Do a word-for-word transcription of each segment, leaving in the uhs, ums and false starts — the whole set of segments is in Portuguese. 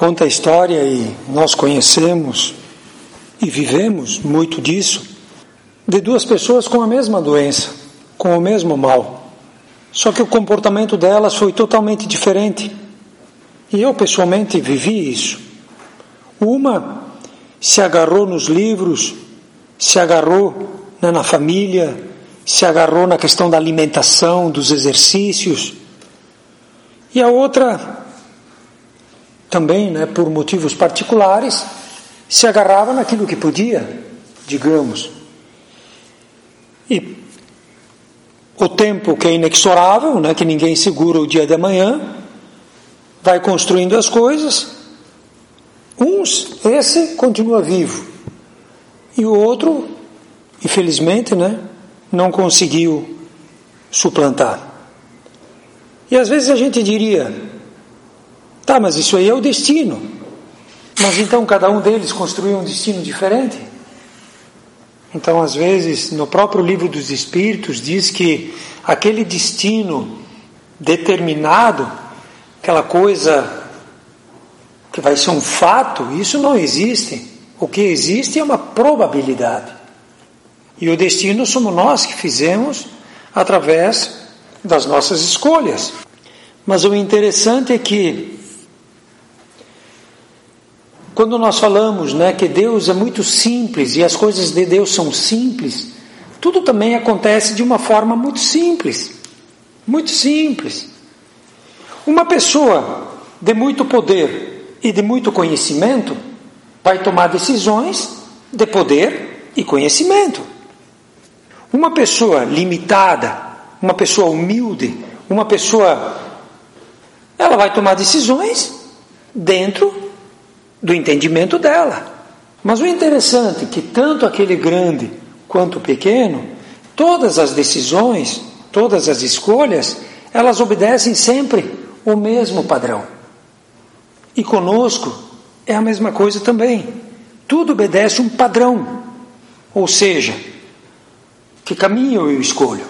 conta a história, e nós conhecemos e vivemos muito disso, de duas pessoas com a mesma doença, com o mesmo mal. Só que o comportamento delas foi totalmente diferente. E eu pessoalmente vivi isso. Uma se agarrou nos livros, se agarrou, né, na família, se agarrou na questão da alimentação, dos exercícios. E a outra também, né, por motivos particulares, se agarrava naquilo que podia, digamos. E o tempo, que é inexorável, né, que ninguém segura o dia de amanhã, vai construindo as coisas. Uns, esse continua vivo, e o outro, infelizmente, né, não conseguiu suplantar. E às vezes a gente diria, tá, mas isso aí é o destino. Mas então cada um deles construiu um destino diferente? Então, às vezes, no próprio livro dos Espíritos diz que aquele destino determinado, aquela coisa que vai ser um fato, isso não existe. O que existe é uma probabilidade. E o destino somos nós que fizemos através das nossas escolhas. Mas o interessante é que, quando nós falamos, né, que Deus é muito simples e as coisas de Deus são simples, tudo também acontece de uma forma muito simples. Muito simples. Uma pessoa de muito poder e de muito conhecimento vai tomar decisões de poder e conhecimento. Uma pessoa limitada, uma pessoa humilde, uma pessoa, ela vai tomar decisões dentro do entendimento dela. Mas o interessante é que tanto aquele grande quanto o pequeno, todas as decisões, todas as escolhas, elas obedecem sempre o mesmo padrão. E conosco é a mesma coisa também. Tudo obedece um padrão. Ou seja, que caminho eu escolho?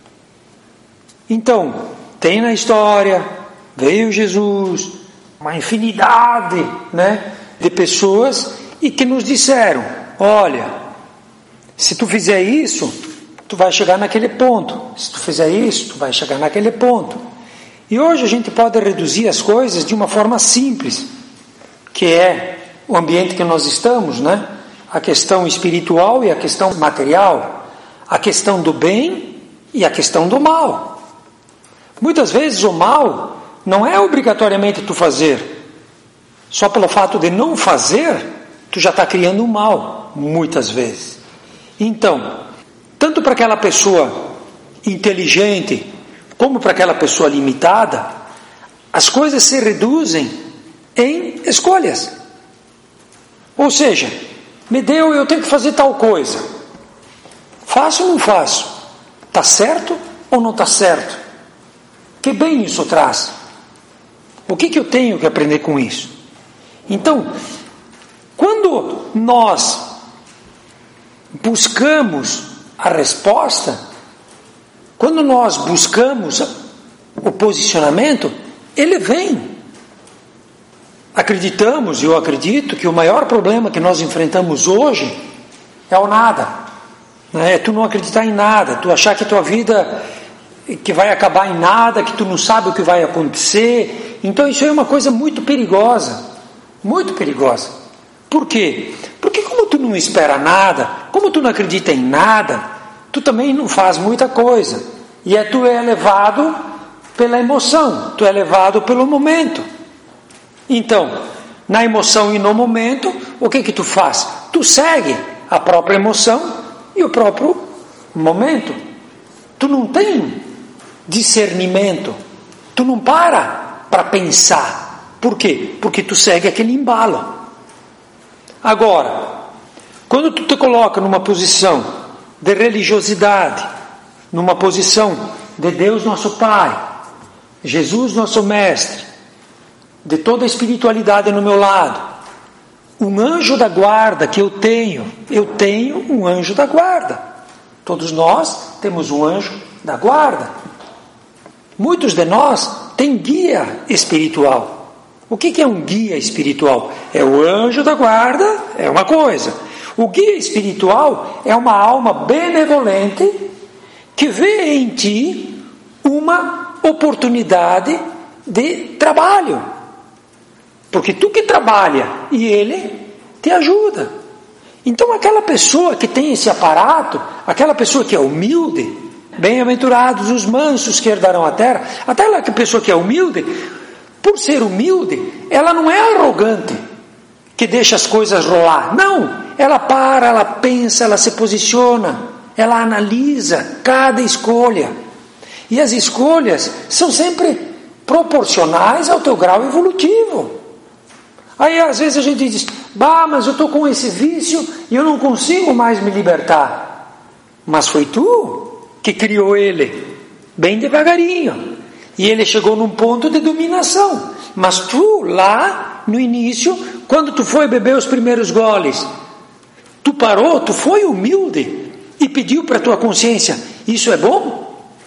Então, tem na história, veio Jesus, uma infinidade, né, de pessoas, e que nos disseram, olha, se tu fizer isso, tu vai chegar naquele ponto. Se tu fizer isso, tu vai chegar naquele ponto. E hoje a gente pode reduzir as coisas de uma forma simples, que é o ambiente que nós estamos, né? A questão espiritual e a questão material, a questão do bem e a questão do mal. Muitas vezes o mal não é obrigatoriamente tu fazer. Só pelo fato de não fazer, tu já está criando um mal, muitas vezes. Então, tanto para aquela pessoa inteligente, como para aquela pessoa limitada, as coisas se reduzem em escolhas. Ou seja, me deu, eu tenho que fazer tal coisa. Faço ou não faço? Está certo ou não está certo? Que bem isso traz? O que, que eu tenho que aprender com isso? Então, quando nós buscamos a resposta, quando nós buscamos o posicionamento, ele vem. Acreditamos, e eu acredito, que o maior problema que nós enfrentamos hoje é o nada. É tu não acreditar em nada, tu achar que a tua vida que vai acabar em nada, que tu não sabe o que vai acontecer. Então isso é uma coisa muito perigosa. Muito perigosa. Por quê? Porque como tu não espera nada, como tu não acredita em nada, tu também não faz muita coisa. E é, tu é levado pela emoção, tu é levado pelo momento. Então, na emoção e no momento, o que que tu faz? Tu segue a própria emoção e o próprio momento. Tu não tem discernimento, tu não para para pensar. Por quê? Porque tu segue aquele embalo. Agora, quando tu te coloca numa posição de religiosidade, numa posição de Deus nosso Pai, Jesus nosso Mestre, de toda a espiritualidade no meu lado, um anjo da guarda que eu tenho, eu tenho um anjo da guarda. Todos nós temos um anjo da guarda. Muitos de nós têm guia espiritual. O que é um guia espiritual? É o anjo da guarda, é uma coisa. O guia espiritual é uma alma benevolente que vê em ti uma oportunidade de trabalho. Porque tu que trabalha e ele te ajuda. Então aquela pessoa que tem esse aparato, aquela pessoa que é humilde, bem-aventurados os mansos que herdarão a terra, até aquela pessoa que é humilde, por ser humilde, ela não é arrogante, que deixa as coisas rolar. Não, ela para, ela pensa, ela se posiciona, ela analisa cada escolha. E as escolhas são sempre proporcionais ao teu grau evolutivo. Aí às vezes a gente diz, bah, mas eu estou com esse vício e eu não consigo mais me libertar. Mas foi tu que criou ele, bem devagarinho. E ele chegou num ponto de dominação. Mas tu, lá no início, quando tu foi beber os primeiros goles, tu parou, tu foi humilde e pediu para a tua consciência, isso é bom?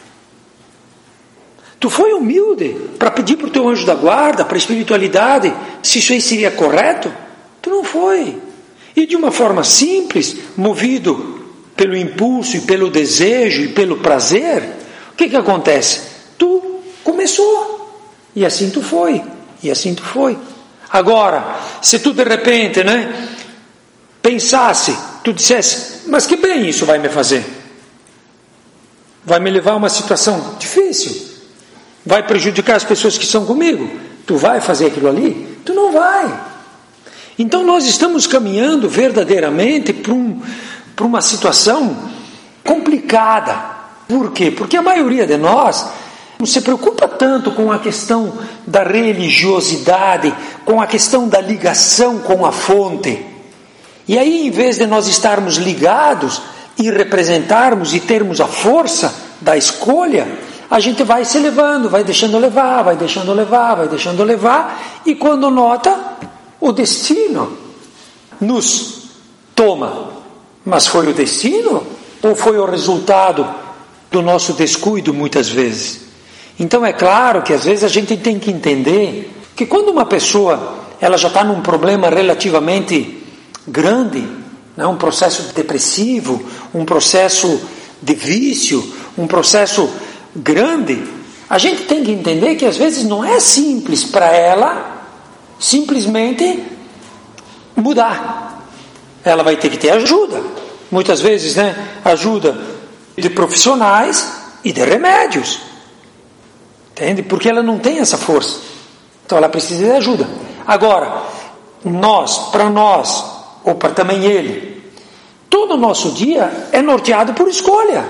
Tu foi humilde para pedir para o teu anjo da guarda, para a espiritualidade, se isso aí seria correto? Tu não foi. E de uma forma simples, movido pelo impulso e pelo desejo e pelo prazer, o que que acontece? Tu começou. E assim tu foi. E assim tu foi. Agora, se tu de repente, né, pensasse, tu dissesse, mas que bem isso vai me fazer? Vai me levar a uma situação difícil? Vai prejudicar as pessoas que estão comigo? Tu vai fazer aquilo ali? Tu não vai. Então nós estamos caminhando verdadeiramente para um, para uma situação complicada. Por quê? Porque a maioria de nós não se preocupa tanto com a questão da religiosidade, com a questão da ligação com a fonte. E aí, em vez de nós estarmos ligados e representarmos e termos a força da escolha, a gente vai se levando, vai deixando levar, vai deixando levar, vai deixando levar, e quando nota, o destino nos toma. Mas foi o destino ou foi o resultado do nosso descuido muitas vezes? Então é claro que às vezes a gente tem que entender que quando uma pessoa ela já está num problema relativamente grande, né, um processo depressivo, um processo de vício, um processo grande, a gente tem que entender que às vezes não é simples para ela simplesmente mudar. Ela vai ter que ter ajuda. Muitas vezes, né, ajuda de profissionais e de remédios. Entende? Porque ela não tem essa força. Então ela precisa de ajuda. Agora, nós, para nós, ou para também ele, todo o nosso dia é norteado por escolha.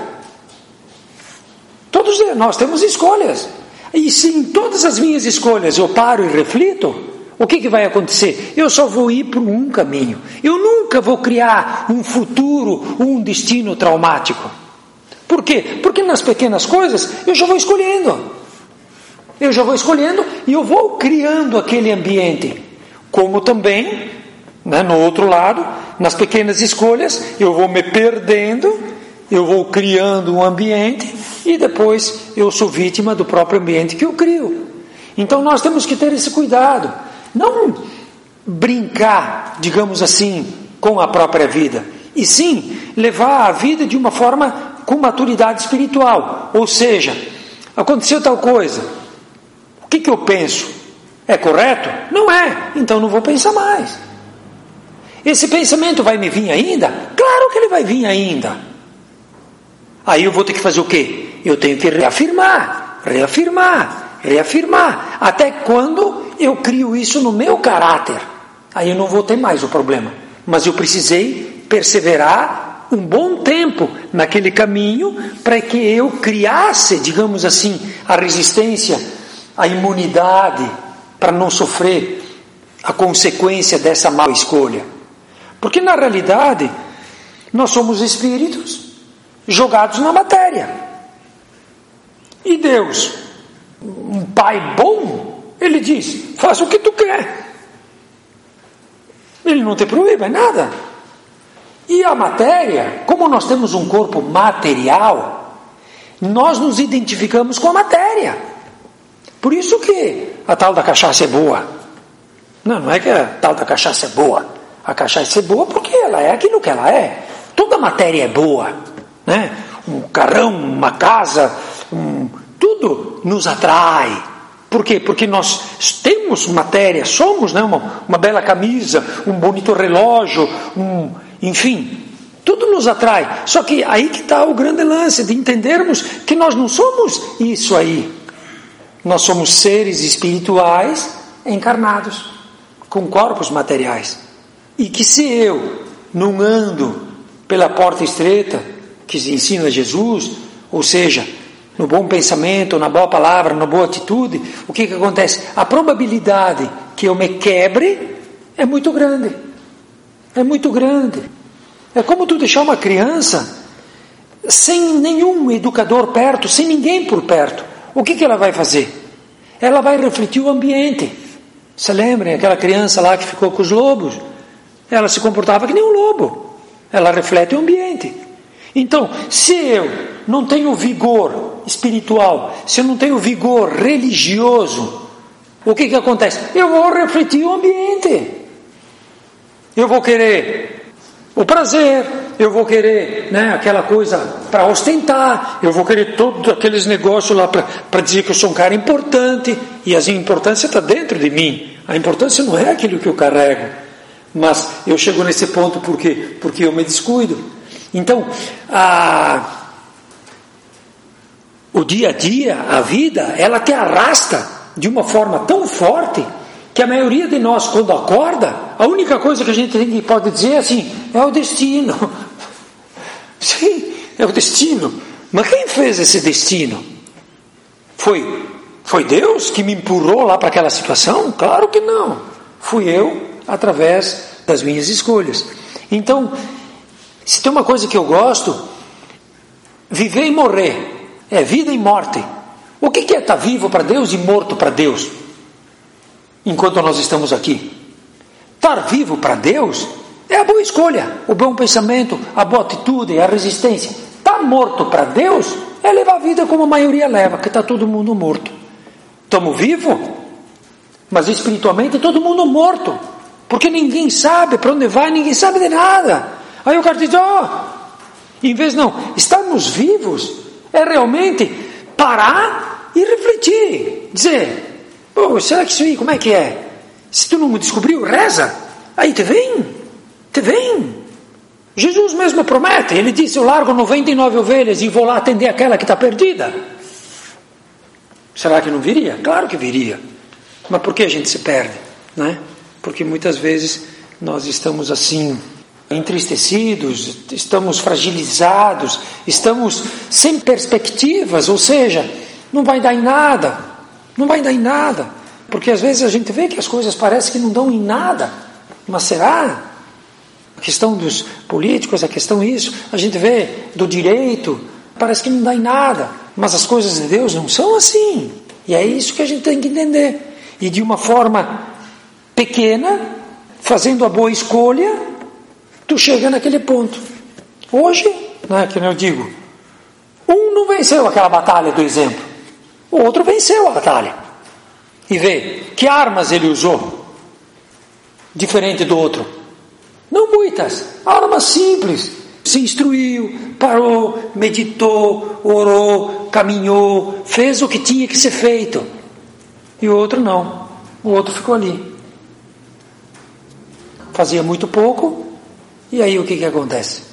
Todos nós temos escolhas. E se em todas as minhas escolhas eu paro e reflito, o que, que vai acontecer? Eu só vou ir por um caminho. Eu nunca vou criar um futuro, um destino traumático. Por quê? Porque nas pequenas coisas eu já vou escolhendo. Eu já vou escolhendo e eu vou criando aquele ambiente. Como também, né, no outro lado, nas pequenas escolhas, eu vou me perdendo, eu vou criando um ambiente e depois eu sou vítima do próprio ambiente que eu crio. Então nós temos que ter esse cuidado. Não brincar, digamos assim, com a própria vida, e sim levar a vida de uma forma com maturidade espiritual. Ou seja, aconteceu tal coisa, o que, que eu penso? É correto? Não é, então não vou pensar mais. Esse pensamento vai me vir ainda? Claro que ele vai vir ainda. Aí eu vou ter que fazer o quê? Eu tenho que reafirmar, reafirmar, reafirmar, até quando eu crio isso no meu caráter. Aí eu não vou ter mais o problema. Mas eu precisei perseverar um bom tempo naquele caminho para que eu criasse, digamos assim, a resistência, a imunidade, para não sofrer a consequência dessa má escolha. Porque na realidade, nós somos espíritos jogados na matéria. E Deus, um pai bom, ele diz, faça o que tu quer. Ele não te proíbe nada. E a matéria, como nós temos um corpo material, nós nos identificamos com a matéria. Por isso que a tal da cachaça é boa. Não, não é que a tal da cachaça é boa. A cachaça é boa porque ela é aquilo que ela é. Toda matéria é boa, né? Um carrão, uma casa, um, tudo nos atrai. Por quê? Porque nós temos matéria, somos, né? uma, uma bela camisa, um bonito relógio, um, enfim, tudo nos atrai. Só que aí que está o grande lance de entendermos que nós não somos isso aí. Nós somos seres espirituais encarnados, com corpos materiais. E que se eu não ando pela porta estreita, que ensina Jesus, ou seja, no bom pensamento, na boa palavra, na boa atitude, o que que acontece? A probabilidade que eu me quebre é muito grande. É muito grande. É como tu deixar uma criança sem nenhum educador perto, sem ninguém por perto. O que que ela vai fazer? Ela vai refletir o ambiente. Se lembrem, aquela criança lá que ficou com os lobos, ela se comportava que nem um lobo. Ela reflete o ambiente. Então, se eu não tenho vigor espiritual, se eu não tenho vigor religioso, o que que acontece? Eu vou refletir o ambiente. Eu vou querer o prazer, eu vou querer, né, aquela coisa para ostentar, eu vou querer todos aqueles negócios lá para dizer que eu sou um cara importante, e a importância está dentro de mim. A importância não é aquilo que eu carrego, mas eu chego nesse ponto porque, porque eu me descuido. Então, a, o dia a dia, a vida, ela te arrasta de uma forma tão forte que a maioria de nós, quando acorda, a única coisa que a gente pode dizer é assim, é o destino. Sim, é o destino. Mas quem fez esse destino? Foi, foi Deus que me empurrou lá para aquela situação? Claro que não. Fui eu, através das minhas escolhas. Então, se tem uma coisa que eu gosto, viver e morrer, é vida e morte. O que é estar vivo para Deus e morto para Deus? Enquanto nós estamos aqui. Estar vivo para Deus é a boa escolha, o bom pensamento, a boa atitude, a resistência. Estar morto para Deus é levar a vida como a maioria leva, que está todo mundo morto. Estamos vivos, mas espiritualmente todo mundo morto, porque ninguém sabe para onde vai, ninguém sabe de nada. Aí o cara diz, ó, oh, em vez não, estarmos vivos é realmente parar e refletir, dizer, oh, será que isso aí, como é que é? Se tu não descobriu, reza, aí te vem, te vem. Jesus mesmo promete, ele disse, eu largo noventa e nove ovelhas e vou lá atender aquela que está perdida. Será que não viria? Claro que viria. Mas por que a gente se perde? Né? Porque muitas vezes nós estamos assim, entristecidos, estamos fragilizados, estamos sem perspectivas, ou seja, não vai dar em nada, não vai dar em nada, porque às vezes a gente vê que as coisas parecem que não dão em nada, mas será? A questão dos políticos, a questão isso, a gente vê do direito, parece que não dá em nada, mas as coisas de Deus não são assim, e é isso que a gente tem que entender, e de uma forma pequena, fazendo a boa escolha, tu chega naquele ponto. Hoje, né, que eu digo, um não venceu aquela batalha do exemplo, o outro venceu a batalha. E vê, que armas ele usou? Diferente do outro. Não muitas, armas simples. Se instruiu, parou, meditou, orou, caminhou, fez o que tinha que ser feito. E o outro não, o outro ficou ali. Fazia muito pouco. E aí o que que acontece?